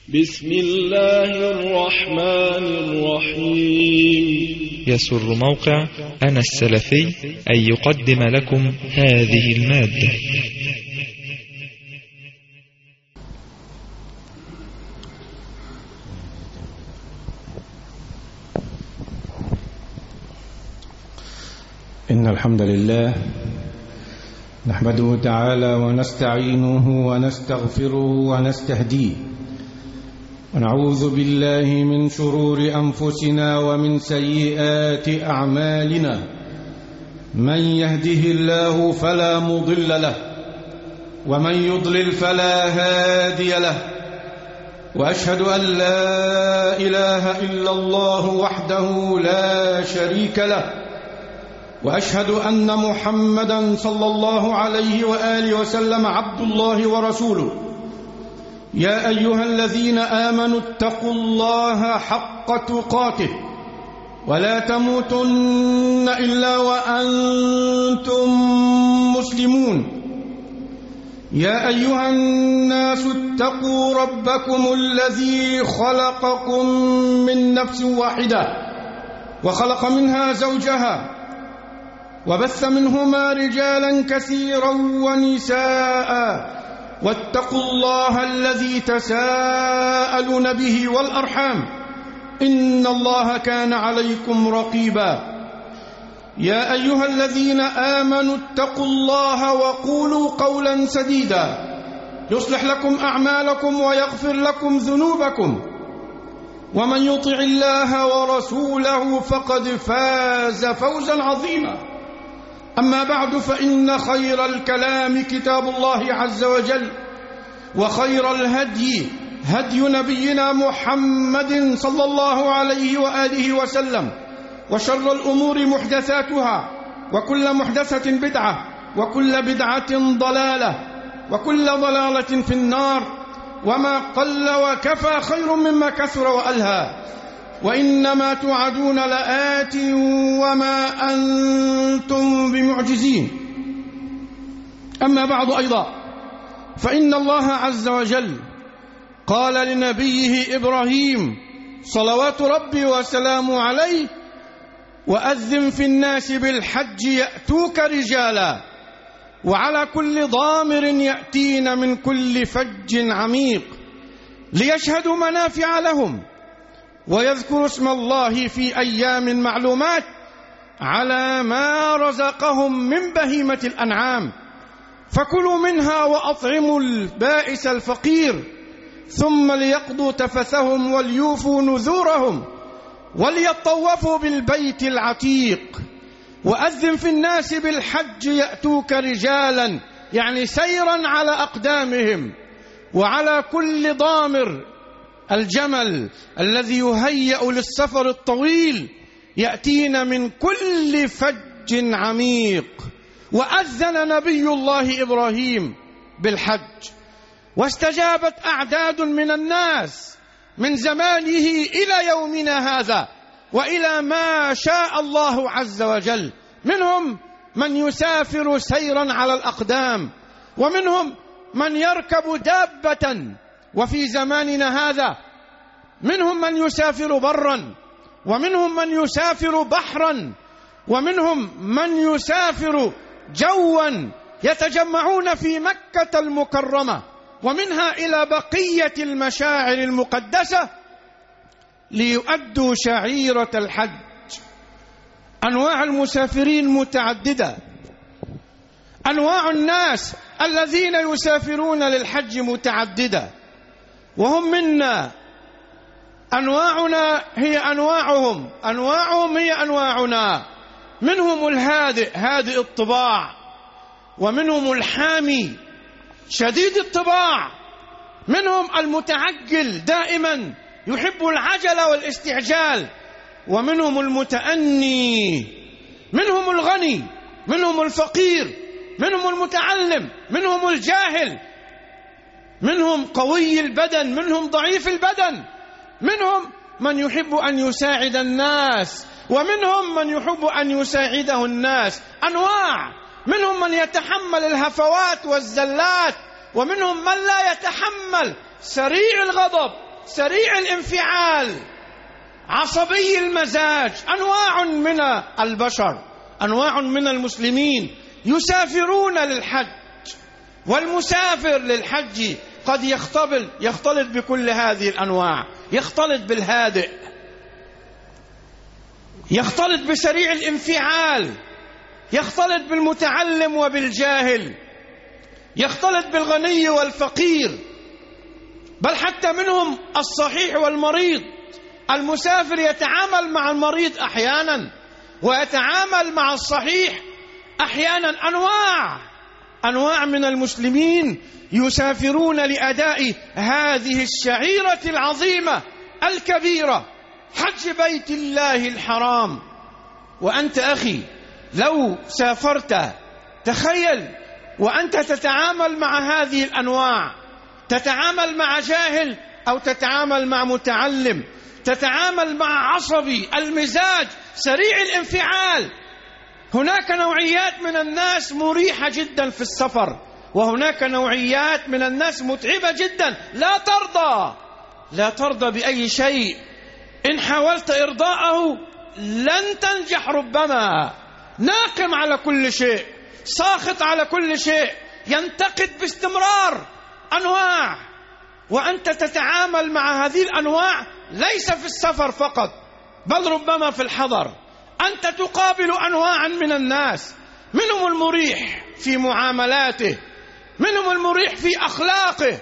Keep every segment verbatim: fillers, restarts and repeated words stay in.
بسم الله الرحمن الرحيم. يسر موقع أنا السلفي أن يقدم لكم هذه المادة. إن الحمد لله نحمده تعالى ونستعينه ونستغفره ونستهديه، ونعوذ بالله من شرور أنفسنا ومن سيئات أعمالنا. من يهده الله فلا مضل له، ومن يضلل فلا هادي له، وأشهد أن لا إله إلا الله وحده لا شريك له، وأشهد أن محمدا صلى الله عليه وآله وسلم عبد الله ورسوله. يا أيها الذين آمنوا اتقوا الله حق تقاته ولا تموتن إلا وأنتم مسلمون. يا أيها الناس اتقوا ربكم الذي خلقكم من نفس واحدة وخلق منها زوجها وبث منهما رجالا كثيرا ونساء، واتقوا الله الذي تساءلون به والأرحام إن الله كان عليكم رقيبا. يا أيها الذين آمنوا اتقوا الله وقولوا قولا سديدا يصلح لكم أعمالكم ويغفر لكم ذنوبكم، ومن يطع الله ورسوله فقد فاز فوزا عظيما. أما بعد، فإن خير الكلام كتاب الله عز وجل، وخير الهدي هدي نبينا محمد صلى الله عليه وآله وسلم، وشر الأمور محدثاتها، وكل محدثة بدعة، وكل بدعة ضلالة، وكل ضلالة في النار. وما قل وكفى خير مما كثر وألهى، وإنما توعدون لآت وما أنتم بمعجزين. أما بعد، أيضا فإن الله عز وجل قال لنبيه إبراهيم صلوات ربي وسلامه عليه: وأذن في الناس بالحج يأتوك رجالا وعلى كل ضامر يأتين من كل فج عميق ليشهدوا منافع لهم ويذكروا اسم الله في أيام معلومات على ما رزقهم من بهيمة الأنعام، فكلوا منها وأطعموا البائس الفقير، ثم ليقضوا تفثهم وليوفوا نذورهم وليطوفوا بالبيت العتيق. وأذن في الناس بالحج يأتوك رجالا، يعني سيرا على أقدامهم، وعلى كل ضامر، الجمل الذي يهيأ للسفر الطويل، يأتين من كل فج عميق. وأذن نبي الله إبراهيم بالحج، واستجابت أعداد من الناس من زمانه إلى يومنا هذا وإلى ما شاء الله عز وجل. منهم من يسافر سيرا على الأقدام، ومنهم من يركب دابة، وفي زماننا هذا منهم من يسافر برا، ومنهم من يسافر بحرا، ومنهم من يسافر جوا، يتجمعون في مكة المكرمة ومنها إلى بقية المشاعر المقدسة ليؤدوا شعيرة الحج. أنواع المسافرين متعددة، أنواع الناس الذين يسافرون للحج متعددة، وهم منا. أنواعنا هي أنواعهم، أنواعهم هي أنواعنا. منهم الهادئ هادئ الطباع، ومنهم الحامي شديد الطباع، منهم المتعجل دائما يحب العجلة والاستعجال، ومنهم المتأني، منهم الغني، منهم الفقير، منهم المتعلم، منهم الجاهل، منهم قوي البدن، منهم ضعيف البدن، منهم من يحب أن يساعد الناس، ومنهم من يحب أن يساعده الناس. أنواع، منهم من يتحمل الهفوات والزلات، ومنهم من لا يتحمل، سريع الغضب سريع الانفعال، عصبي المزاج. أنواع من البشر، أنواع من المسلمين يسافرون للحج، والمسافر للحج قد يختلط يختلط بكل هذه الأنواع، يختلط بالهادئ، يختلط بسريع الانفعال، يختلط بالمتعلم وبالجاهل، يختلط بالغني والفقير، بل حتى منهم الصحيح والمريض. المسافر يتعامل مع المريض أحيانا ويتعامل مع الصحيح أحيانا. أنواع أنواع من المسلمين يسافرون لأداء هذه الشعيرة العظيمة الكبيرة، حج بيت الله الحرام. وأنت أخي لو سافرت، تخيل وأنت تتعامل مع هذه الأنواع، تتعامل مع جاهل أو تتعامل مع متعلم، تتعامل مع عصبي المزاج سريع الانفعال. هناك نوعيات من الناس مريحة جدا في السفر، وهناك نوعيات من الناس متعبة جدا، لا ترضى لا ترضى بأي شيء. إن حاولت إرضاءه لن تنجح، ربما ناقم على كل شيء، ساخط على كل شيء، ينتقد باستمرار. أنواع، وأنت تتعامل مع هذه الأنواع ليس في السفر فقط، بل ربما في الحضر. أنت تقابل أنواعا من الناس، منهم المريح في معاملاته، منهم المريح في أخلاقه،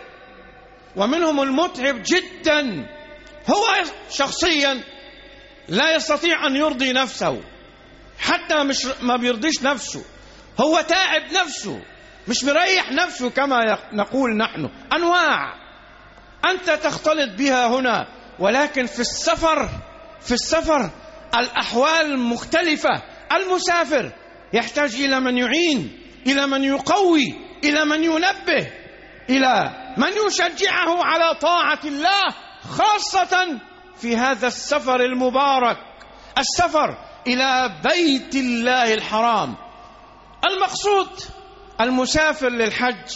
ومنهم المتعب جدا. هو شخصيا لا يستطيع أن يرضي نفسه، حتى مش ما بيرضيش نفسه، هو تعب نفسه، مش مريح نفسه كما نقول نحن. أنواع أنت تختلط بها هنا، ولكن في السفر في السفر الأحوال مختلفة. المسافر يحتاج إلى من يعين، إلى من يقوي، إلى من ينبه، إلى من يشجعه على طاعة الله، خاصة في هذا السفر المبارك، السفر إلى بيت الله الحرام. المقصود المسافر للحج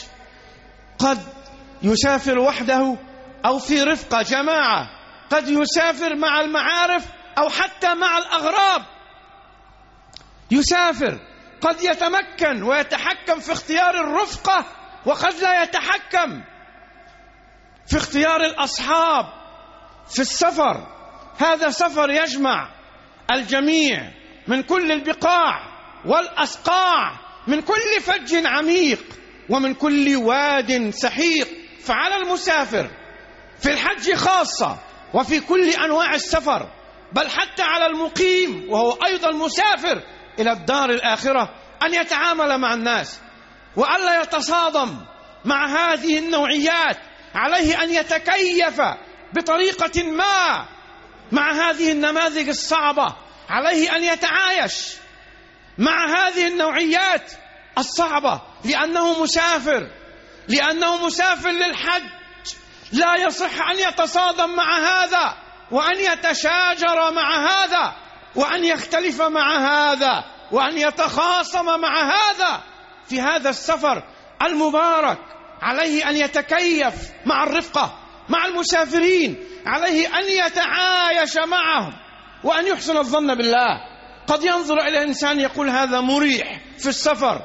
قد يسافر وحده أو في رفقة جماعة، قد يسافر مع المعارف أو حتى مع الأغراب. يسافر قد يتمكن ويتحكم في اختيار الرفقة، وقد لا يتحكم في اختيار الأصحاب في السفر. هذا سفر يجمع الجميع من كل البقاع والأسقاع، من كل فج عميق ومن كل واد سحيق. فعلى المسافر في الحج خاصة، وفي كل أنواع السفر، بل حتى على المقيم وهو أيضا مسافر إلى الدار الآخرة، أن يتعامل مع الناس وألا يتصادم مع هذه النوعيات. عليه أن يتكيف بطريقة ما مع هذه النماذج الصعبة، عليه أن يتعايش مع هذه النوعيات الصعبة، لأنه مسافر لأنه مسافر للحج. لا يصح أن يتصادم مع هذا، وأن يتشاجر مع هذا، وأن يختلف مع هذا، وأن يتخاصم مع هذا في هذا السفر المبارك. عليه أن يتكيف مع الرفقة، مع المسافرين، عليه أن يتعايش معهم وأن يحسن الظن بالله. قد ينظر إلى إنسان يقول هذا مريح في السفر،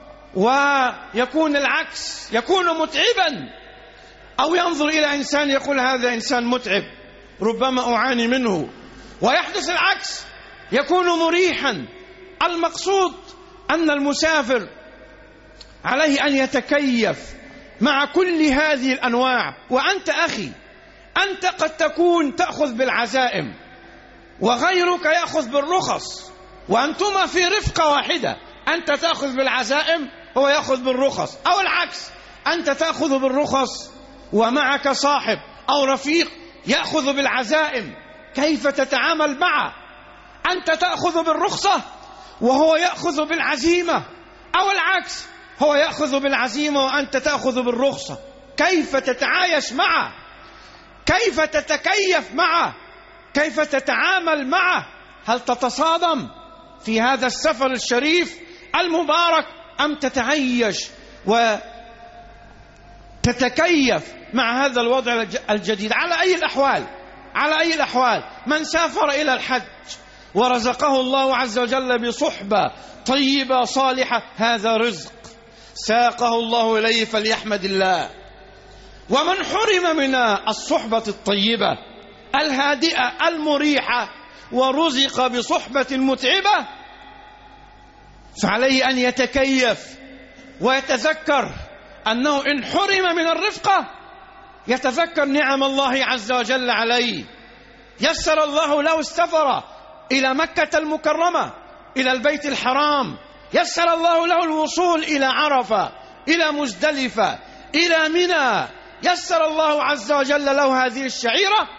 ويكون العكس، يكون متعبا، أو ينظر إلى إنسان يقول هذا إنسان متعب ربما أعاني منه، ويحدث العكس، يكون مريحا. المقصود أن المسافر عليه أن يتكيف مع كل هذه الأنواع. وأنت أخي، أنت قد تكون تأخذ بالعزائم وغيرك يأخذ بالرخص، وأنتما في رفقة واحدة، أنت تأخذ بالعزائم هو يأخذ بالرخص، أو العكس، أنت تأخذ بالرخص ومعك صاحب أو رفيق يأخذ بالعزائم. كيف تتعامل معه؟ أنت تأخذ بالرخصة وهو يأخذ بالعزيمة، أو العكس، هو يأخذ بالعزيمة وأنت تأخذ بالرخصة. كيف تتعايش معه؟ كيف تتكيف معه؟ كيف تتعامل معه؟ هل تتصادم في هذا السفر الشريف المبارك، أم تتعايش وتتكيف مع هذا الوضع الجديد. على أي الأحوال على أي الأحوال من سافر إلى الحج ورزقه الله عز وجل بصحبة طيبة صالحة، هذا رزق ساقه الله إليه فليحمد الله. ومن حرم من الصحبة الطيبة الهادئة المريحة ورزق بصحبة متعبة، فعليه أن يتكيف ويتذكر أنه إن حرم من الرفقة يتذكر نعم الله عز وجل عليه. يسر الله له السفر إلى مكة المكرمة، إلى البيت الحرام، يسر الله له الوصول إلى عرفة، إلى مزدلفة، إلى منى، يسر الله عز وجل له هذه الشعيرة،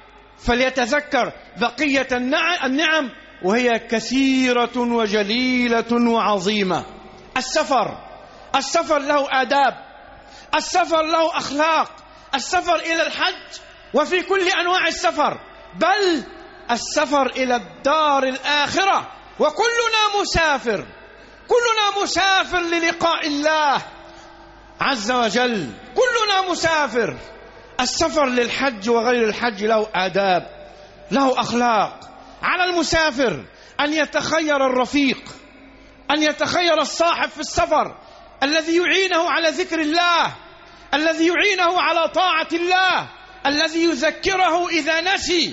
فليتذكر بقية النعم وهي كثيرة وجليلة وعظيمة. السفر السفر له آداب، السفر له أخلاق، السفر إلى الحج وفي كل أنواع السفر، بل السفر إلى الدار الآخرة. وكلنا مسافر، كلنا مسافر للقاء الله عز وجل، كلنا مسافر. السفر للحج وغير الحج له آداب، له أخلاق. على المسافر أن يتخير الرفيق، أن يتخير الصاحب في السفر الذي يعينه على ذكر الله، الذي يعينه على طاعة الله، الذي يذكره إذا نسي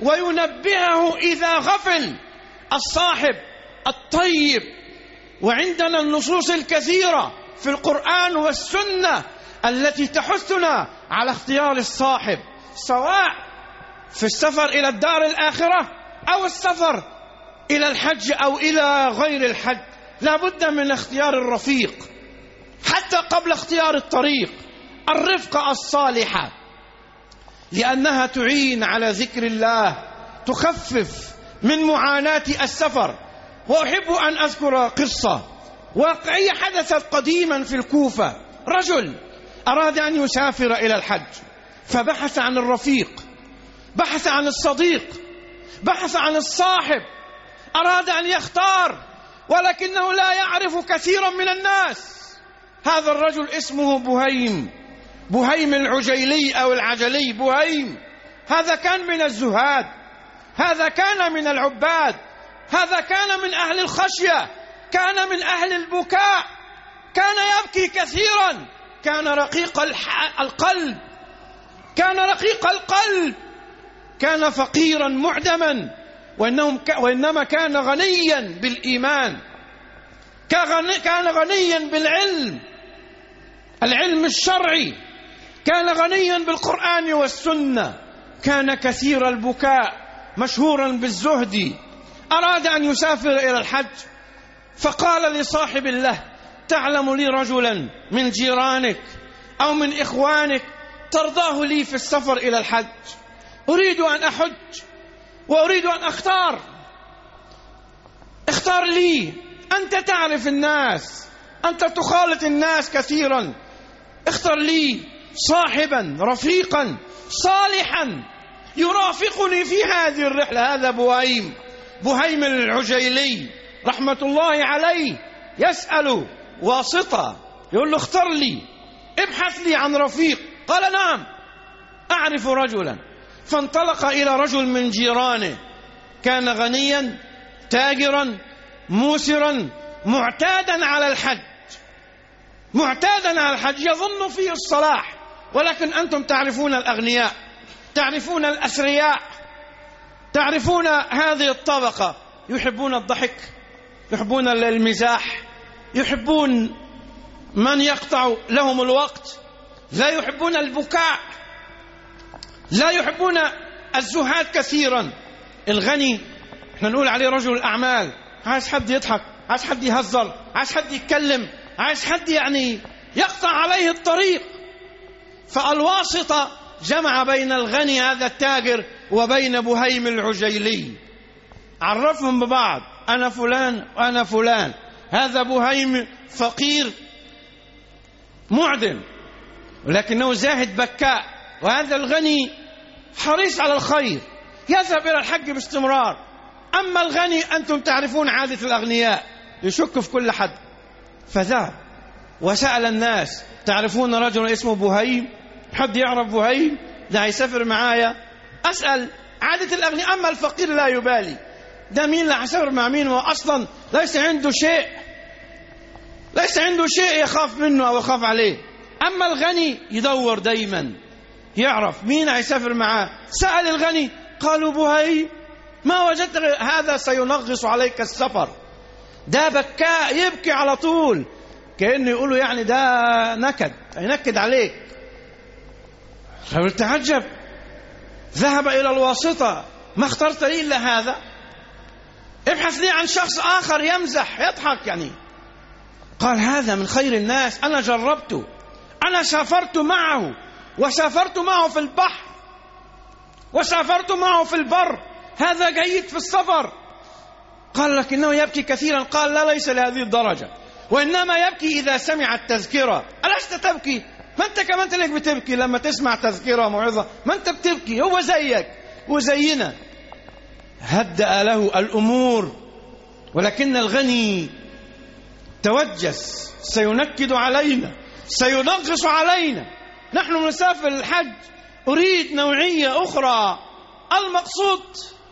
وينبهه إذا غفل. الصاحب الطيب. وعندنا النصوص الكثيرة في القرآن والسنة التي تحثنا على اختيار الصاحب، سواء في السفر إلى الدار الآخرة أو السفر إلى الحج أو إلى غير الحج. لا بد من اختيار الرفيق حتى قبل اختيار الطريق. الرفقة الصالحة لأنها تعين على ذكر الله، تخفف من معاناة السفر. وأحب أن أذكر قصة واقعية حدثت قديما في الكوفة. رجل أراد أن يسافر إلى الحج فبحث عن الرفيق، بحث عن الصديق، بحث عن الصاحب، أراد أن يختار ولكنه لا يعرف كثيرا من الناس. هذا الرجل اسمه بهيم، بهيم العجيلي أو العجلي. بهيم هذا كان من الزهاد، هذا كان من العباد، هذا كان من أهل الخشية، كان من أهل البكاء، كان يبكي كثيرا، كان رقيق القلب، كان رقيق القلب، كان فقيرا معدما، وإنما كان غنيا بالإيمان، كان غنيا بالعلم، العلم الشرعي، كان غنيا بالقرآن والسنة، كان كثير البكاء، مشهورا بالزهد. أراد أن يسافر إلى الحج فقال لصاحب له: تعلم لي رجلا من جيرانك أو من إخوانك ترضاه لي في السفر إلى الحج؟ أريد أن أحج وأريد أن أختار، اختار لي، أنت تعرف الناس، أنت تخالط الناس كثيرا، اختر لي صاحبا رفيقا صالحا يرافقني في هذه الرحلة. هذا بهيم، بهيم العجيلي رحمة الله عليه، يسأل واسطة يقول له: اختر لي، ابحث لي عن رفيق. قال: نعم أعرف رجلا. فانطلق إلى رجل من جيرانه، كان غنيا تاجرا موسرا معتادا على الحج، معتادا على الحج، يظن فيه الصلاح. ولكن أنتم تعرفون الأغنياء، تعرفون الأثرياء، تعرفون هذه الطبقة، يحبون الضحك، يحبون المزاح، يحبون من يقطع لهم الوقت، لا يحبون البكاء، لا يحبون الزهاد كثيرا. الغني احنا نقول عليه رجل الأعمال، عايز حد يضحك، عايز حد يهزر، عايز حد يتكلم، عايز حد يعني يقطع عليه الطريق. فالواسطة جمع بين الغني هذا التاجر وبين بهيم العجيلي، عرفهم ببعض: أنا فلان وأنا فلان. هذا بهيم فقير معدم ولكنه زاهد بكاء، وهذا الغني حريص على الخير، يذهب إلى الحج باستمرار. أما الغني أنتم تعرفون عادة الأغنياء، يشك في كل حد. فذهب وسأل الناس: تعرفون رجل اسمه بهيم؟ حد يعرف بهيم ده هيسافر معايا؟ أسأل عادة الأغنياء، أما الفقير لا يبالي، ده مين اللي هيسافر مع مين؟ هو أصلا ليس عنده شيء، ليس عنده شيء يخاف منه أو يخاف عليه. أما الغني يدور دايما يعرف مين هيسافر معاه. سأل الغني قالوا بهيم، ما وجدت هذا سينغص عليك السفر، ده بكاء يبكي على طول، كأنه يقولوا يعني ده نكد ينكد عليك. تعجب، ذهب إلى الواسطة، ما اخترت لي إلا هذا؟ ابحث لي عن شخص آخر يمزح يضحك يعني. قال هذا من خير الناس، أنا جربته، أنا سافرت معه، وسافرت معه في البحر، وسافرت معه في البر، هذا جيد في السفر. قال لكنه يبكي كثيرا. قال لا، ليس لهذه الدرجة، وإنما يبكي إذا سمع التذكرة. ألست تبكي؟ ما أنت كمان تلك بتبكي لما تسمع تذكرة موعظة، ما أنت بتبكي، هو زيك وزينا. هدأ له الأمور، ولكن الغني توجس، سينكد علينا، سينغص علينا. نحن نسافر الحج، أريد نوعية أخرى. المقصود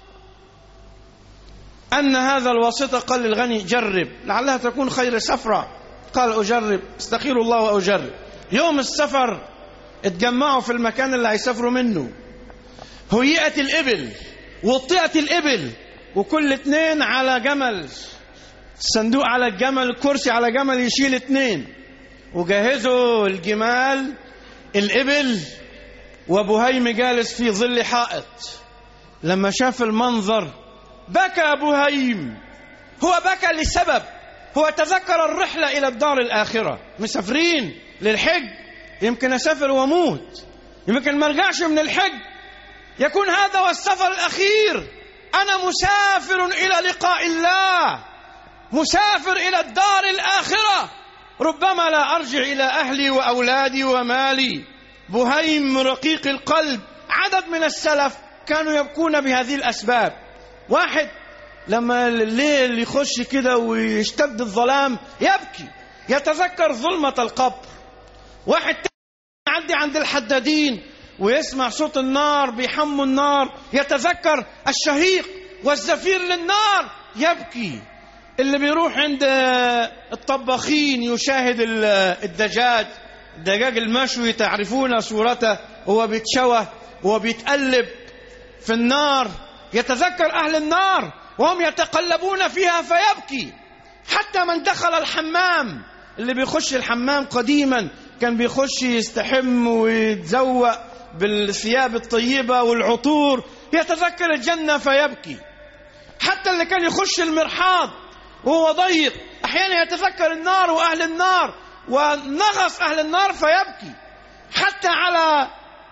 أن هذا الواسطة قال للغني جرب لعلها تكون خير سفرة. قال أجرب، استخير الله وأجرب. يوم السفر اتجمعوا في المكان اللي هيسافروا منه، هيئت الإبل، وطئت الإبل، وكل اتنين على جمل، الصندوق على الجمل، الكرسي على جمل يشيل اتنين، وجهزوا الجمال الإبل، وبهيم جالس في ظل حائط. لما شاف المنظر بكى بهيم. هو بكى لسبب، هو تذكر الرحلة إلى الدار الآخرة. مسافرين للحج، يمكن أسافر وأموت، يمكن ما ارجعش من الحج، يكون هذا هو السفر الأخير. أنا مسافر إلى لقاء الله، مسافر إلى الدار الآخرة، ربما لا أرجع إلى أهلي وأولادي ومالي. بهيم رقيق القلب. عدد من السلف كانوا يبكون بهذه الأسباب. واحد لما الليل يخش كده ويشتد الظلام يبكي، يتذكر ظلمة القبر. واحد يعدي عند الحدادين ويسمع صوت النار، بيحموا النار، يتذكر الشهيق والزفير للنار يبكي. اللي بيروح عند الطباخين يشاهد الدجاج، الدجاج المشوي، تعرفون صورته هو بيتشوى وهو بيتقلب في النار، يتذكر أهل النار وهم يتقلبون فيها فيبكي. حتى من دخل الحمام، اللي بيخش الحمام قديما كان بيخش يستحم ويتزوق بالثياب الطيبة والعطور، يتذكر الجنة فيبكي. حتى اللي كان يخش المرحاض وهو ضيق أحيانا يتذكر النار وأهل النار ونغص أهل النار فيبكي. حتى على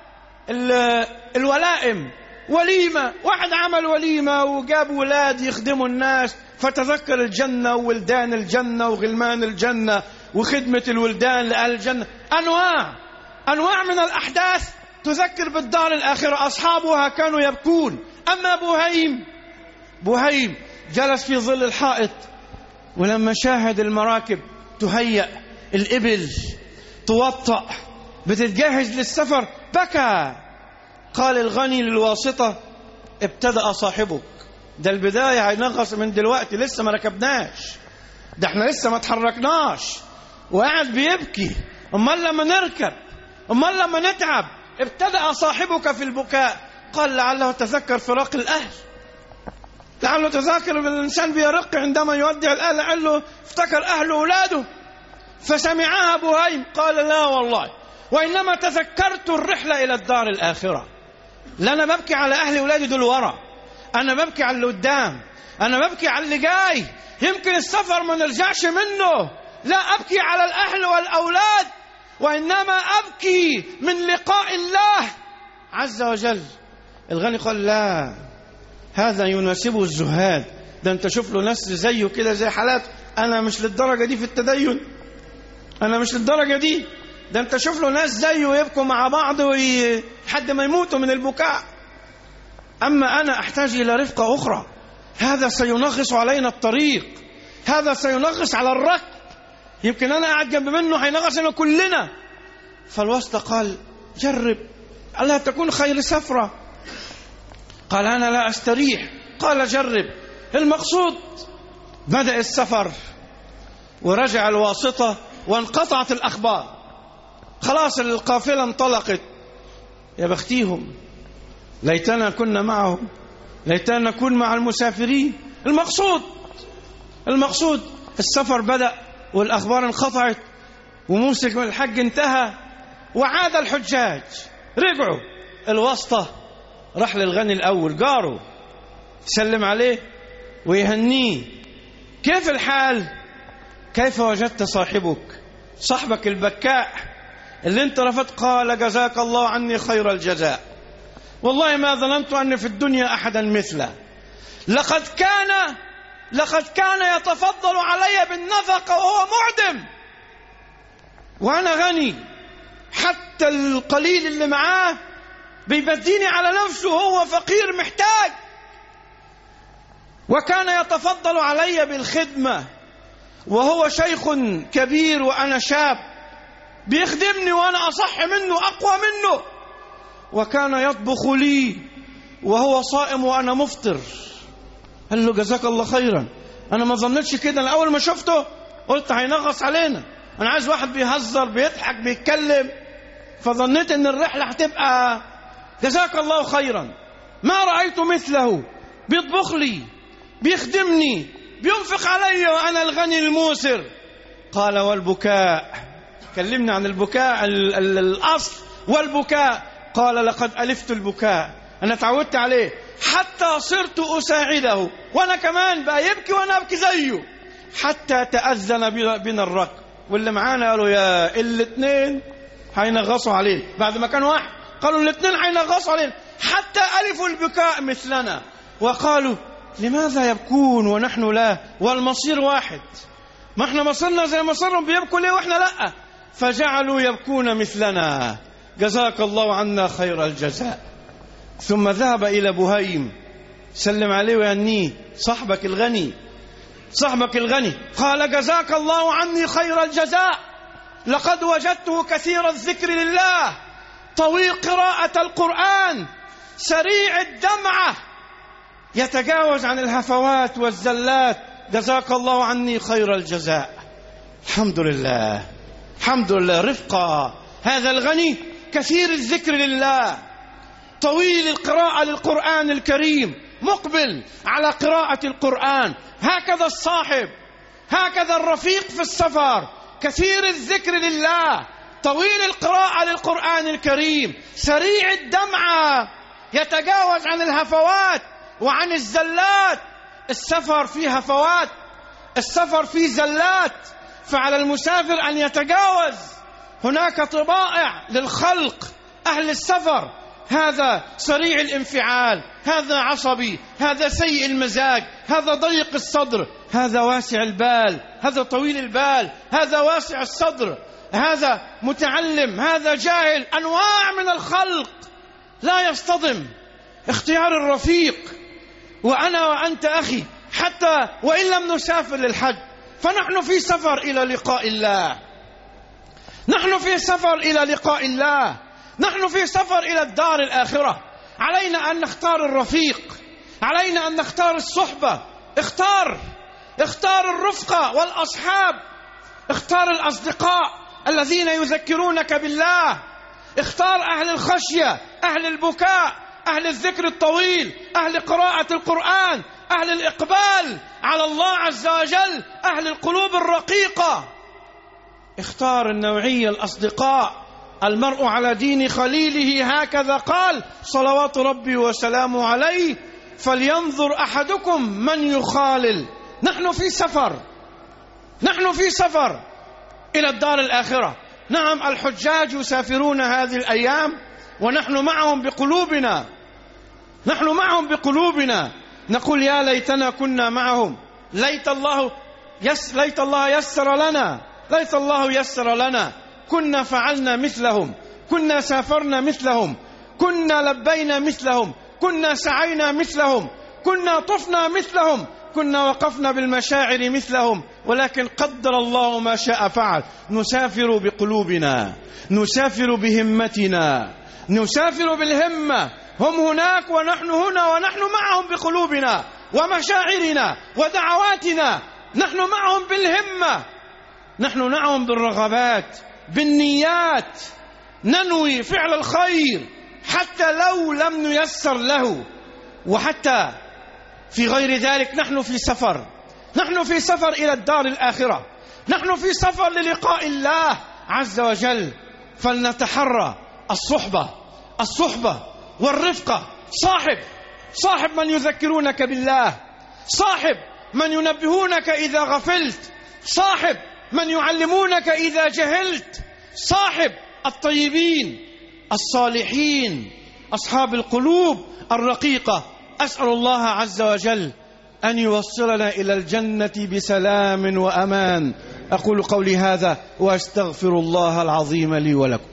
الولائم، وليمة، واحد عمل وليمة وجاب ولاد يخدموا الناس فتذكر الجنة وولدان الجنة وغلمان الجنة وخدمة الولدان لأهل الجنة. أنواع أنواع من الأحداث تذكر بالدار الآخرة، أصحابها كانوا يبكون. أما بهيم بهيم جلس في ظل الحائط، ولما شاهد المراكب تهيأ، الإبل توطأ بتتجهز للسفر بكى. قال الغني للواسطة ابتدأ صاحبك. ده البداية هينغص من دلوقتي، لسه ما ركبناش، ده احنا لسه ما تحركناش، وقاعد بيبكي. امال لما نركب، امال لما نتعب. ابتدأ صاحبك في البكاء. قال لعله تذكر فراق الأهل، لعله تذكر الإنسان بيرق عندما يودع الأهل، لعله افتكر أهله وأولاده. فسمعها بهيم قال لا والله، وإنما تذكرت الرحلة إلى الدار الآخرة. لا أنا ببكي على أهلي وأولادي دول ورا، أنا ببكي على اللي قدام، أنا ببكي على اللي جاي، يمكن السفر ما نرجعش منه. لا أبكي على الأهل والأولاد، وإنما أبكي من لقاء الله عز وجل. الغني قال لا، هذا يناسبه الزهاد. ده أنت شوف له ناس زيه كده زي حالات، أنا مش للدرجة دي في التدين، أنا مش للدرجة دي. ده أنت شوف له ناس زيه يبكوا مع بعض لحد ما يموتوا من البكاء. أما أنا أحتاج إلى رفقة أخرى، هذا سينغص علينا الطريق، هذا سينغص على الركب، يمكن أنا قاعد جنب منه هينغص لنا كلنا. فالواسطة قال جرب ألا تكون خير سفرة. قال أنا لا أستريح. قال جرب. المقصود بدأ السفر ورجع الواسطة وانقطعت الأخبار، خلاص القافلة انطلقت. يا بختيهم، ليتنا كنا معهم، ليتنا نكون مع المسافرين. المقصود المقصود السفر بدأ والأخبار انقطعت وموسم الحج انتهى وعاد الحجاج. رجعوا الواسطة راح للغني الأول جاره سلم عليه ويهنيه. كيف الحال؟ كيف وجدت صاحبك صاحبك البكاء اللي انت رفضت؟ قال جزاك الله عني خير الجزاء، والله ما ظننت أن في الدنيا أحدا مثله. لقد كان لقد كان يتفضل علي بالنفقة وهو معدم وأنا غني، حتى القليل اللي معاه بيبديني على نفسه وهو فقير محتاج. وكان يتفضل علي بالخدمة وهو شيخ كبير وأنا شاب، بيخدمني وأنا أصح منه أقوى منه. وكان يطبخ لي وهو صائم وأنا مفطر. قال له جزاك الله خيرا. أنا ما ظنتش كده، أنا أول ما شفته قلت هينغص علينا، أنا عايز واحد بيهزر بيضحك بيتكلم، فظنيت أن الرحلة هتبقى جزاك الله خيرا. ما رأيت مثله، بيطبخ لي بيخدمني بينفق علي وأنا الغني الموسر. قال والبكاء، كلمنا عن البكاء الأصل والبكاء. قال لقد ألفت البكاء، أنا تعودت عليه حتى صرت أساعده، وأنا كمان بقى يبكي وأنا أبكي زيه، حتى تأذن بنا الركب. واللي معانا قالوا يا الاثنين هينغصوا عليه، بعد ما كان واحد قالوا الاثنين هينغصوا عليه، حتى ألفوا البكاء مثلنا. وقالوا لماذا يبكون ونحن لا، والمصير واحد، ما احنا مصيرنا زي مصيرهم، بيبكوا ليه واحنا لا؟ فجعلوا يبكون مثلنا. جزاك الله عنا خير الجزاء. ثم ذهب إلى بهيم سلم عليه ويهنيه، صاحبك الغني صاحبك الغني. قال جزاك الله عني خير الجزاء، لقد وجدته كثير الذكر لله، طويل قراءة القرآن، سريع الدمعة، يتجاوز عن الهفوات والزلات. جزاك الله عني خير الجزاء. الحمد لله الحمد لله. رفقة هذا الغني كثير الذكر لله، طويل القراءة للقرآن الكريم، مقبل على قراءة القرآن. هكذا الصاحب، هكذا الرفيق في السفر، كثير الذكر لله، طويل القراءة للقرآن الكريم، سريع الدمعة، يتجاوز عن الهفوات وعن الزلات. السفر فيه هفوات، السفر فيه زلات، فعلى المسافر أن يتجاوز. هناك طبائع للخلق أهل السفر، هذا سريع الانفعال، هذا عصبي، هذا سيء المزاج، هذا ضيق الصدر، هذا واسع البال، هذا طويل البال، هذا واسع الصدر، هذا متعلم، هذا جاهل. أنواع من الخلق لا يصطدم. اختيار الرفيق. وأنا وأنت أخي، حتى وإن لم نسافر للحج فنحن في سفر إلى لقاء الله، نحن في سفر إلى لقاء الله، نحن في سفر إلى الدار الآخرة. علينا أن نختار الرفيق، علينا أن نختار الصحبة. اختار اختار الرفقة والأصحاب، اختار الأصدقاء الذين يذكرونك بالله، اختار أهل الخشية، أهل البكاء، أهل الذكر الطويل، أهل قراءة القرآن، أهل الإقبال على الله عز وجل، أهل القلوب الرقيقة. اختار النوعية الأصدقاء. المرء على دين خليله، هكذا قال صلوات ربي وسلامه عليه. فلينظر أحدكم من يخالل. نحن في سفر، نحن في سفر إلى الدار الآخرة. نعم الحجاج يسافرون هذه الأيام ونحن معهم بقلوبنا، نحن معهم بقلوبنا. نقول يا ليتنا كنا معهم، ليت الله يس ليت الله يسر لنا، ليت الله يسر لنا، كنا فعلنا مثلهم، كنا سافرنا مثلهم، كنا لبينا مثلهم، كنا سعينا مثلهم، كنا طفنا مثلهم، كنا وقفنا بالمشاعر مثلهم. ولكن قدر الله ما شاء فعل. نسافر بقلوبنا، نسافر بهمتنا، نسافر بالهمة. هم هناك ونحن هنا، ونحن معهم بقلوبنا ومشاعرنا ودعواتنا. نحن معهم بالهمة، نحن معهم بالرغبات، بالنيات. ننوي فعل الخير حتى لو لم نيسر له، وحتى في غير ذلك نحن في سفر، نحن في سفر إلى الدار الآخرة، نحن في سفر للقاء الله عز وجل. فلنتحرى الصحبة الصحبة والرفقة. صاحب صاحب من يذكرونك بالله، صاحب من ينبهونك إذا غفلت، صاحب من يعلمونك إذا جهلت، صاحب الطيبين الصالحين أصحاب القلوب الرقيقة. أسأل الله عز وجل أن يوصلنا إلى الجنة بسلام وأمان. أقول قولي هذا وأستغفر الله العظيم لي ولكم.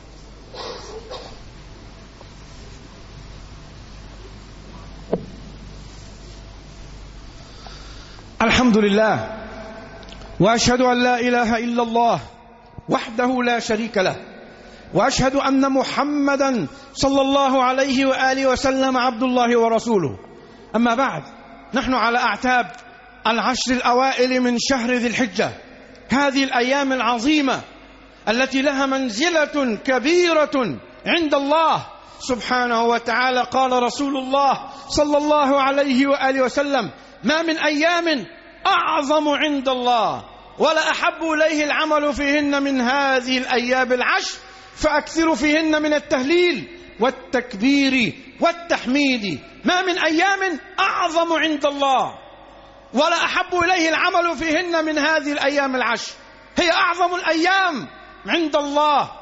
الحمد لله، وأشهد أن لا إله إلا الله وحده لا شريك له، وأشهد أن محمدا صلى الله عليه وآله وسلم عبد الله ورسوله. أما بعد، نحن على أعتاب العشر الأوائل من شهر ذي الحجة، هذه الأيام العظيمة التي لها منزلة كبيرة عند الله سبحانه وتعالى. قال رسول الله صلى الله عليه وآله وسلم: ما من أيام أعظم عند الله ولا أحب إليه العمل فيهن من هذه الأيام العشر، فأكثروا فيهن من التهليل والتكبير والتحميد. ما من أيام أعظم عند الله ولا أحب إليه العمل فيهن من هذه الأيام العشر، هي أعظم الأيام عند الله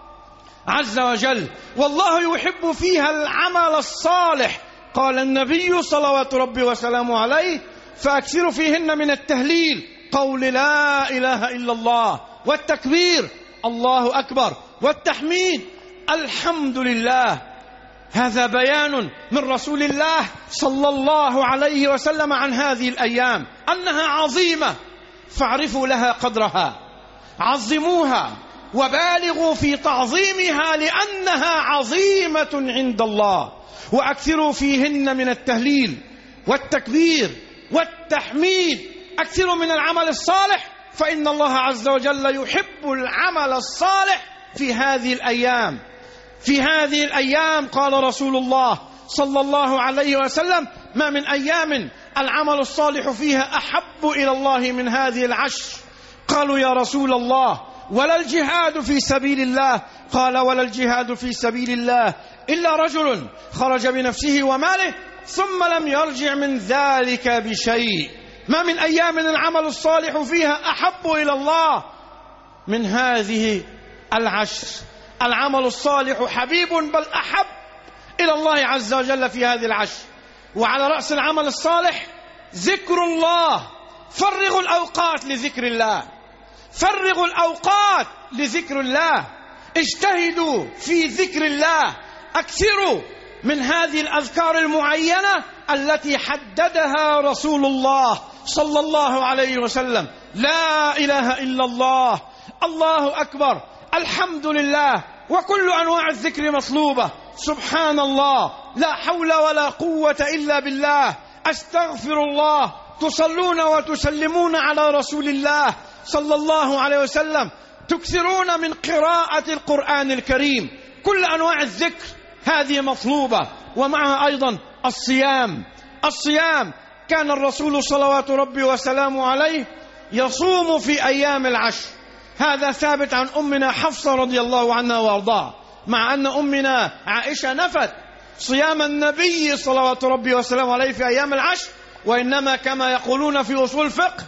عز وجل، والله يحب فيها العمل الصالح. قال النبي صلوات ربي وسلامه عليه: فأكثروا فيهن من التهليل، قول لا إله إلا الله، والتكبير الله أكبر، والتحميد الحمد لله. هذا بيان من رسول الله صلى الله عليه وسلم عن هذه الأيام أنها عظيمة، فاعرفوا لها قدرها، عظموها وبالغوا في تعظيمها لأنها عظيمة عند الله. وأكثروا فيهن من التهليل والتكبير والتحميد، أكثروا من العمل الصالح، فإن الله عز وجل يحب العمل الصالح في هذه الأيام. في هذه الأيام قال رسول الله صلى الله عليه وسلم: ما من أيام العمل الصالح فيها أحب إلى الله من هذه العشر. قالوا: يا رسول الله، ولا الجهاد في سبيل الله؟ قال: ولا الجهاد في سبيل الله إلا رجل خرج بنفسه وماله ثم لم يرجع من ذلك بشيء. ما من أيام العمل الصالح فيها أحب إلى الله من هذه العشر. العمل الصالح حبيب بل أحب إلى الله عز وجل في هذه العشر. وعلى رأس العمل الصالح ذكر الله. فرغوا الأوقات لذكر الله، فرغوا الأوقات لذكر الله، اجتهدوا في ذكر الله، أكثروا من هذه الأذكار المعينة التي حددها رسول الله صلى الله عليه وسلم: لا إله إلا الله، الله أكبر، الحمد لله، وكل أنواع الذكر مطلوبة، سبحان الله، لا حول ولا قوة إلا بالله، أستغفر الله. تصلون وتسلمون على رسول الله صلى الله عليه وسلم، تكثرون من قراءة القرآن الكريم، كل أنواع الذكر هذه مطلوبة. ومعها أيضا الصيام. الصيام كان الرسول صلوات ربي وسلامه عليه يصوم في أيام العشر. هذا ثابت عن أمنا حفصة رضي الله عنها وارضاها، مع أن أمنا عائشة نفت صيام النبي صلوات ربي وسلامه عليه في أيام العشر. وإنما كما يقولون في أصول الفقه: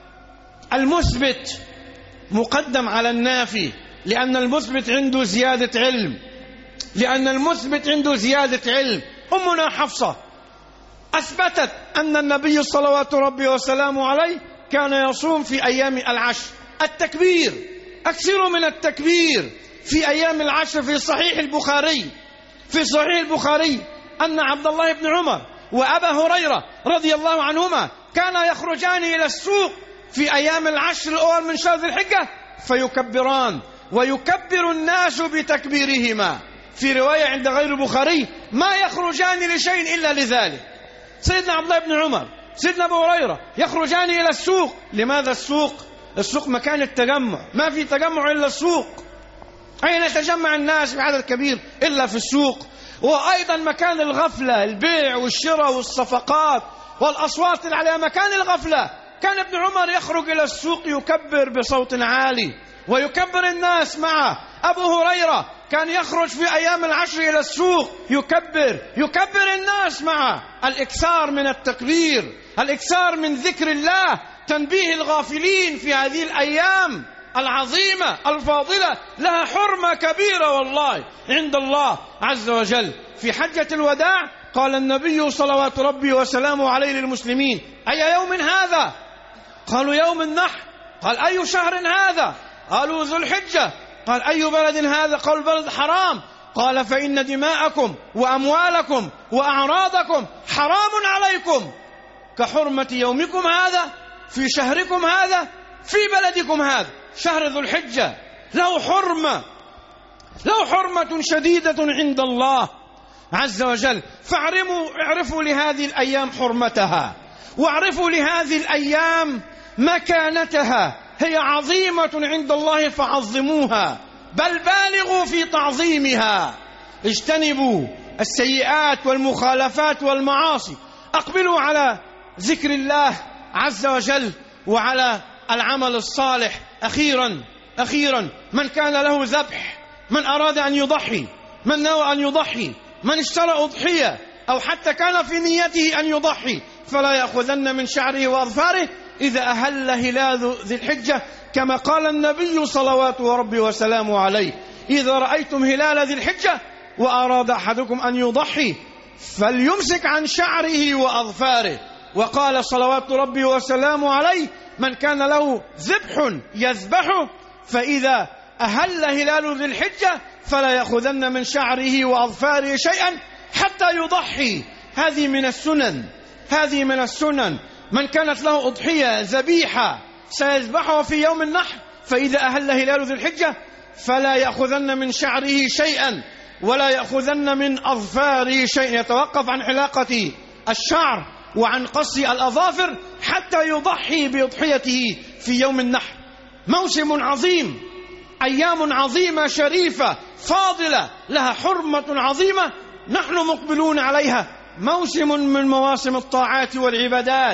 المثبت مقدم على النافي، لأن المثبت عنده زيادة علم، لأن المثبت عنده زيادة علم. أمنا حفصة أثبتت أن النبي صلوات ربي وسلامه عليه كان يصوم في أيام العشر. التكبير، أكثروا من التكبير في أيام العشر. في صحيح البخاري في صحيح البخاري أن عبد الله بن عمر وأبا هريرة رضي الله عنهما كانا يخرجان إلى السوق في أيام العشر الأول من شهر ذي الحجة فيكبران، ويكبر الناس بتكبيرهما. في رواية عند غير البخاري ما يخرجان لشيء إلا لذلك. سيدنا عبد الله بن عمر، سيدنا أبو هريرة يخرجان إلى السوق. لماذا السوق؟ السوق مكان التجمع، ما في تجمع إلا السوق. أين يتجمع الناس بعدد كبير إلا في السوق؟ وأيضا مكان الغفلة، البيع والشراء والصفقات والأصوات اللي عليها مكان الغفلة. كان ابن عمر يخرج إلى السوق يكبر بصوت عالي ويكبر الناس معه. أبو هريرة كان يخرج في أيام العشر إلى السوق يكبر يكبر الناس معه. الإكثار من التكبير، الإكثار من ذكر الله، تنبيه الغافلين في هذه الأيام العظيمة الفاضلة، لها حرمة كبيرة والله عند الله عز وجل. في حجة الوداع قال النبي صلوات ربي وسلامه عليه للمسلمين: أي يوم هذا؟ قالوا: يوم النحر. قال: أي شهر هذا؟ قالوا: ذو الحجة. قال: أي بلد هذا؟ قالوا: بلد حرام. قال: فإن دماءكم وأموالكم وأعراضكم حرام عليكم كحرمة يومكم هذا في شهركم هذا في بلدكم هذا. شهر ذو الحجة له حرمة، له حرمة شديدة عند الله عز وجل. فاعرفوا اعرفوا لهذه الأيام حرمتها، واعرفوا لهذه الأيام مكانتها. هي عظيمة عند الله فعظموها، بل بالغوا في تعظيمها. اجتنبوا السيئات والمخالفات والمعاصي، أقبلوا على ذكر الله عز وجل وعلى العمل الصالح. أخيرا أخيرا من كان له ذبح، من أراد أن يضحي، من نوى أن يضحي، من اشترى أضحية أو حتى كان في نيته أن يضحي، فلا يأخذن من شعره وأظفاره إذا أهل هلال ذي الحجة، كما قال النبي صلوات ربي وسلامه عليه: إذا رأيتم هلال ذي الحجة وأراد أحدكم أن يضحي فليمسك عن شعره وأظفاره. وقال صلوات ربي وسلامه عليه: من كان له ذبح يذبحه فإذا أهل هلال ذي الحجة فلا يأخذن من شعره وأظفاره شيئا حتى يضحي. هذه من السنن، هذه من السنن. من كانت له أضحية ذبيحة سيذبحها في يوم النحر، فإذا أهل هلال ذي الحجة فلا يأخذن من شعره شيئا ولا يأخذن من أظفاره شيئا، يتوقف عن حلاقة الشعر وعن قص الأظافر حتى يضحي بأضحيته في يوم النحر. موسم عظيم، أيام عظيمة شريفة فاضلة لها حرمة عظيمة نحن مقبلون عليها. موسم من مواسم الطاعات والعبادات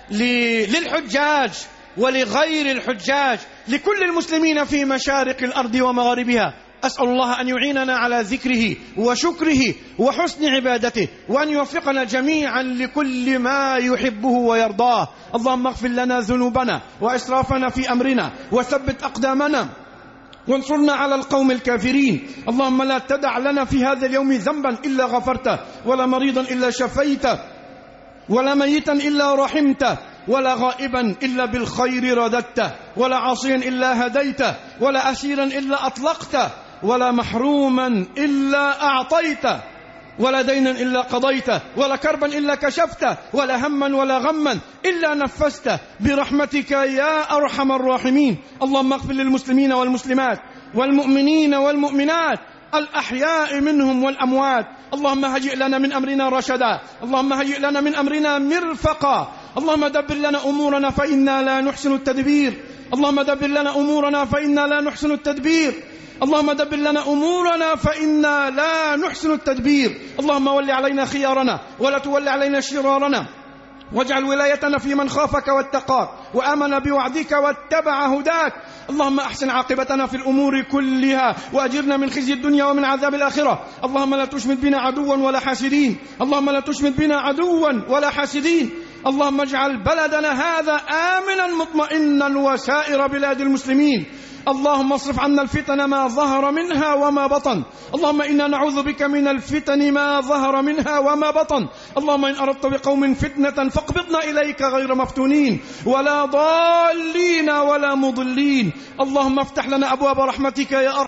للحجاج ولغير الحجاج، لكل المسلمين في مشارق الأرض ومغاربها. أسأل الله أن يعيننا على ذكره وشكره وحسن عبادته، وأن يوفقنا جميعا لكل ما يحبه ويرضاه. اللهم اغفر لنا ذنوبنا وإسرافنا في أمرنا وثبت أقدامنا وانصرنا على القوم الكافرين. اللهم لا تدع لنا في هذا اليوم ذنبا إلا غفرته، ولا مريضا إلا شفيته، ولا ميتا إلا رحمته، ولا غائبا إلا بالخير رددته، ولا عاصيا إلا هديته، ولا أسيرا إلا أطلقته، ولا محروما إلا أعطيته، ولا دينا إلا قضيته، ولا كربا إلا كشفته، ولا هما ولا غما إلا نفسته برحمتك يا أرحم الراحمين. اللهم اغفر للمسلمين والمسلمات والمؤمنين والمؤمنات الأحياء منهم والأموات. اللهم هيئ لنا من أمرنا رشدا، اللهم هيئ لنا من أمرنا مرفقا. اللهم دبر لنا أمورنا فإنا لا نحسن التدبير، اللهم دبر لنا أمورنا فإنا لا نحسن التدبير، اللهم دبر لنا أمورنا فإنا لا نحسن التدبير. اللهم ول علينا خيارنا ولا تول علينا شرارنا، واجعل ولايتنا في من خافك واتقاك وآمن بوعدك واتبع هداك. اللهم أحسن عاقبتنا في الأمور كلها، وأجرنا من خزي الدنيا ومن عذاب الآخرة. اللهم لا تشمت بنا عدوا ولا حاسدين، اللهم لا تشمت بنا عدوا ولا حاسدين. اللهم اجعل بلدنا هذا آمنا مطمئنا وسائر بلاد المسلمين. اللهم اصرف عنا الفتن ما ظهر منها وما بطن. اللهم إنا نعوذ بك من الفتن ما ظهر منها وما بطن. اللهم إن أردت بقوم فتنة فاقبضنا إليك غير مفتونين ولا ضالين ولا مضلين. اللهم افتح لنا أبواب رحمتك يا أرحم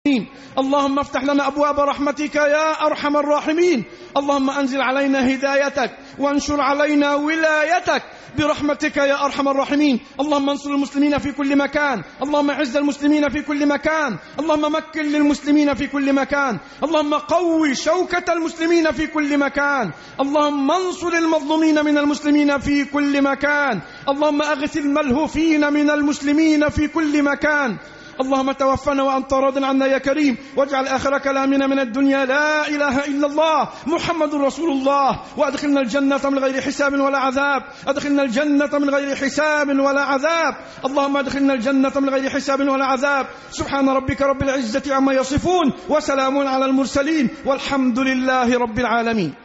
اللهم افتح لنا أبواب رحمتك يا أرحم الراحمين. اللهم أنزل علينا هدايتك وانشر علينا ولايتك برحمتك يا أرحم الراحمين. اللهم انصر المسلمين في كل مكان. اللهم اعز المسلمين في كل مكان. اللهم مكن للمسلمين في كل مكان. اللهم قوي شوكة المسلمين في كل مكان. اللهم انصر المظلومين من المسلمين في كل مكان. اللهم أغث الملهوفين من المسلمين في كل مكان. اللهم توفنا وأنت راض عنا يا كريم، واجعل آخر كلامنا من الدنيا لا إله إلا الله محمد رسول الله، وأدخلنا الجنة من غير حساب ولا عذاب. أدخلنا الجنة من غير حساب ولا عذاب. اللهم أدخلنا الجنة من غير حساب ولا عذاب. سبحان ربك رب العزة عما يصفون، وسلام على المرسلين، والحمد لله رب العالمين.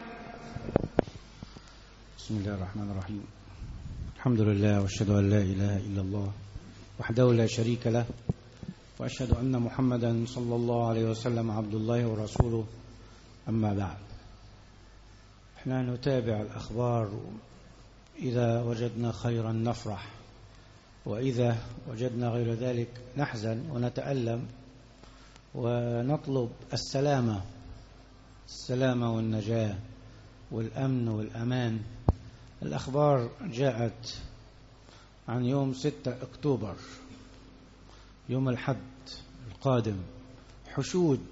بسم الله الرحمن الرحيم. الحمد لله، واشهد أن لا إله إلا الله وحده لا شريك له، وأشهد أن محمدا صلى الله عليه وسلم عبد الله ورسوله. أما بعد، احنا نتابع الأخبار، إذا وجدنا خيرا نفرح، وإذا وجدنا غير ذلك نحزن ونتألم ونطلب السلامة السلامة والنجاة والأمن والأمان. الأخبار جاءت عن يوم ستة أكتوبر، يوم الحد القادم، حشود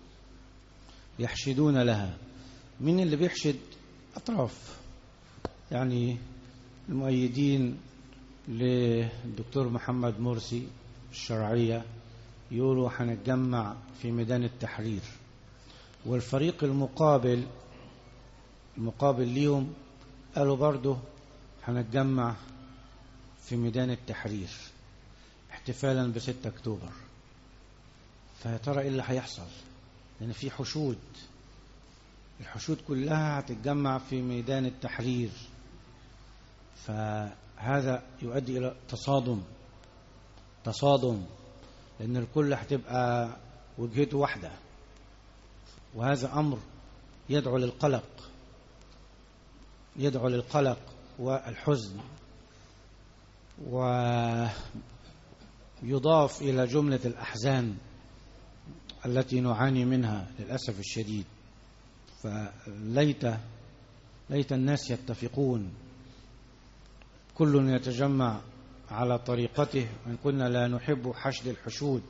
يحشدون لها. من اللي بيحشد؟ أطراف، يعني المؤيدين للدكتور محمد مرسي الشرعية يقولوا هنتجمع في ميدان التحرير، والفريق المقابل المقابل ليهم قالوا برضه هنتجمع في ميدان التحرير احتفالا بستة أكتوبر. فيا ترى ايه اللي هيحصل؟ لأن في حشود، الحشود كلها هتتجمع في ميدان التحرير، فهذا يؤدي إلى تصادم تصادم لأن الكل هتبقى وجهته واحدة، وهذا أمر يدعو للقلق يدعو للقلق والحزن، ويضاف إلى جملة الأحزان التي نعاني منها للأسف الشديد. فليت ليت الناس يتفقون، كل يتجمع على طريقته، وإن كنا لا نحب حشد الحشود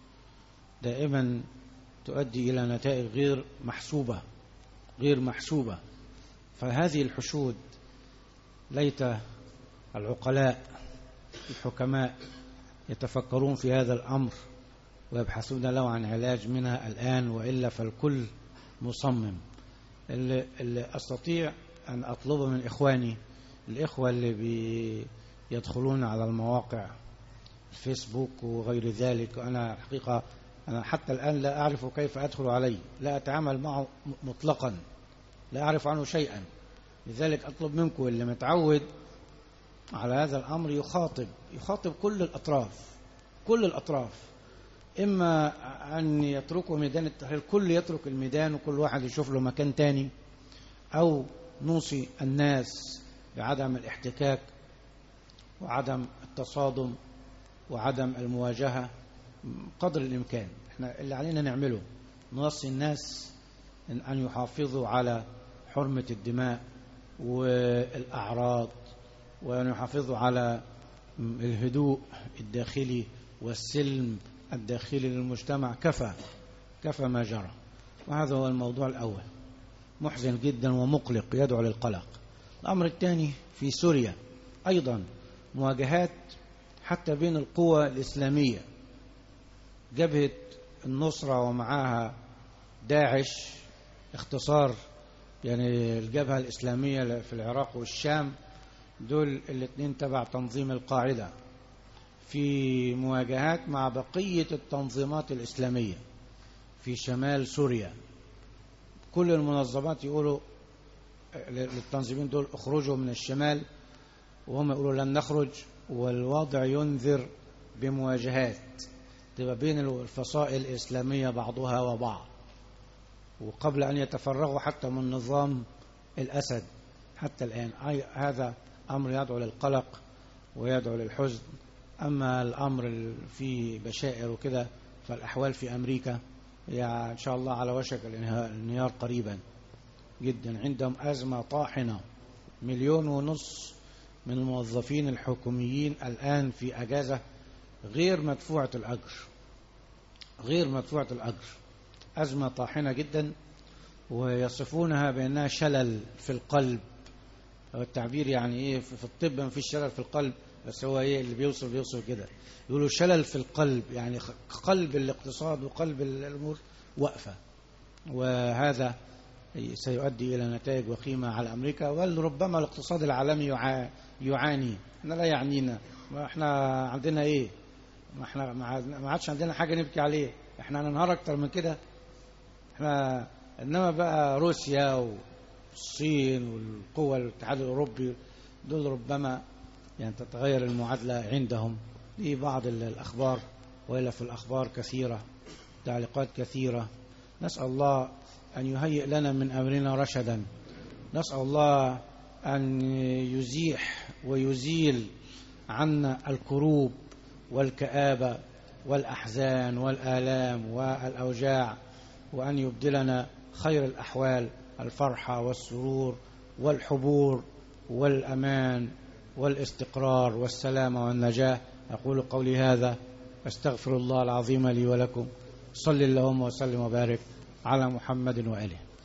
دائما تؤدي إلى نتائج غير محسوبة غير محسوبة فهذه الحشود ليت العقلاء الحكماء يتفكرون في هذا الأمر ويبحثون له عن علاج منها الآن، وإلا فالكل مصمم. اللي, اللي أستطيع أن أطلبه من إخواني الإخوة اللي بيدخلون على المواقع الفيسبوك وغير ذلك، أنا حقيقة أنا حتى الآن لا أعرف كيف أدخل عليه، لا أتعامل معه مطلقا، لا أعرف عنه شيئا. لذلك أطلب منكم اللي متعود على هذا الأمر يخاطب يخاطب كل الأطراف كل الأطراف إما أن يتركوا ميدان التحرير، كل يترك الميدان وكل واحد يشوف له مكان تاني، أو نوصي الناس بعدم الاحتكاك وعدم التصادم وعدم المواجهة قدر الإمكان. احنا اللي علينا نعمله نوصي الناس أن يحافظوا على حرمة الدماء والأعراض، وأن يحافظوا على الهدوء الداخلي والسلم الداخلي للمجتمع. كفى كفى ما جرى، وهذا هو الموضوع الأول، محزن جدا ومقلق يدعو للقلق. الأمر الثاني في سوريا أيضا مواجهات حتى بين القوى الإسلامية، جبهة النصرة ومعها داعش، اختصار يعني الجبهة الإسلامية في العراق والشام، دول الاثنين تبع تنظيم القاعدة، في مواجهات مع بقية التنظيمات الإسلامية في شمال سوريا. كل المنظمات يقولوا للتنظيمين دول اخرجوا من الشمال، وهم يقولوا لن نخرج، والوضع ينذر بمواجهات تبقى بين الفصائل الإسلامية بعضها وبعض، وقبل أن يتفرغوا حتى من نظام الأسد حتى الآن. هذا أمر يدعو للقلق ويدعو للحزن. أما الأمر في بشائر وكده، فالأحوال في أمريكا يعني إن شاء الله على وشك الانهيار قريبا جدا. عندهم أزمة طاحنة، مليون ونص من الموظفين الحكوميين الآن في أجازة غير مدفوعة الأجر، غير مدفوعة الأجر. أزمة طاحنة جدا، ويصفونها بأنها شلل في القلب. التعبير يعني إيه في الطب ما فيش شلل في القلب، بس هو إيه اللي بيوصف بيوصف كده، يقولوا شلل في القلب، يعني قلب الاقتصاد وقلب الأمور واقفة. وهذا سيؤدي إلى نتائج وخيمة على أمريكا، وربما الاقتصاد العالمي يعاني. احنا لا يعنينا، ما احنا عندنا ايه، ما احنا ما عادش عندنا حاجة نبكي عليه، احنا هننهار اكتر من كده. احنا انما بقى روسيا والصين والقوى الاتحاد الاوروبي دول ربما يعني تتغير المعادلة عندهم. دي بعض الأخبار، وإلا في الأخبار كثيرة، تعليقات كثيرة. نسأل الله أن يهيئ لنا من أمرنا رشدا، نسأل الله أن يزيح ويزيل عنا الكروب والكآبة والأحزان والآلام والأوجاع، وأن يبدلنا خير الأحوال، الفرحة والسرور والحبور والأمان والاستقرار والسلامة والنجاة. أقول قولي هذا، أستغفر الله العظيم لي ولكم. صل اللهم وسلم وبارك على محمد وآله.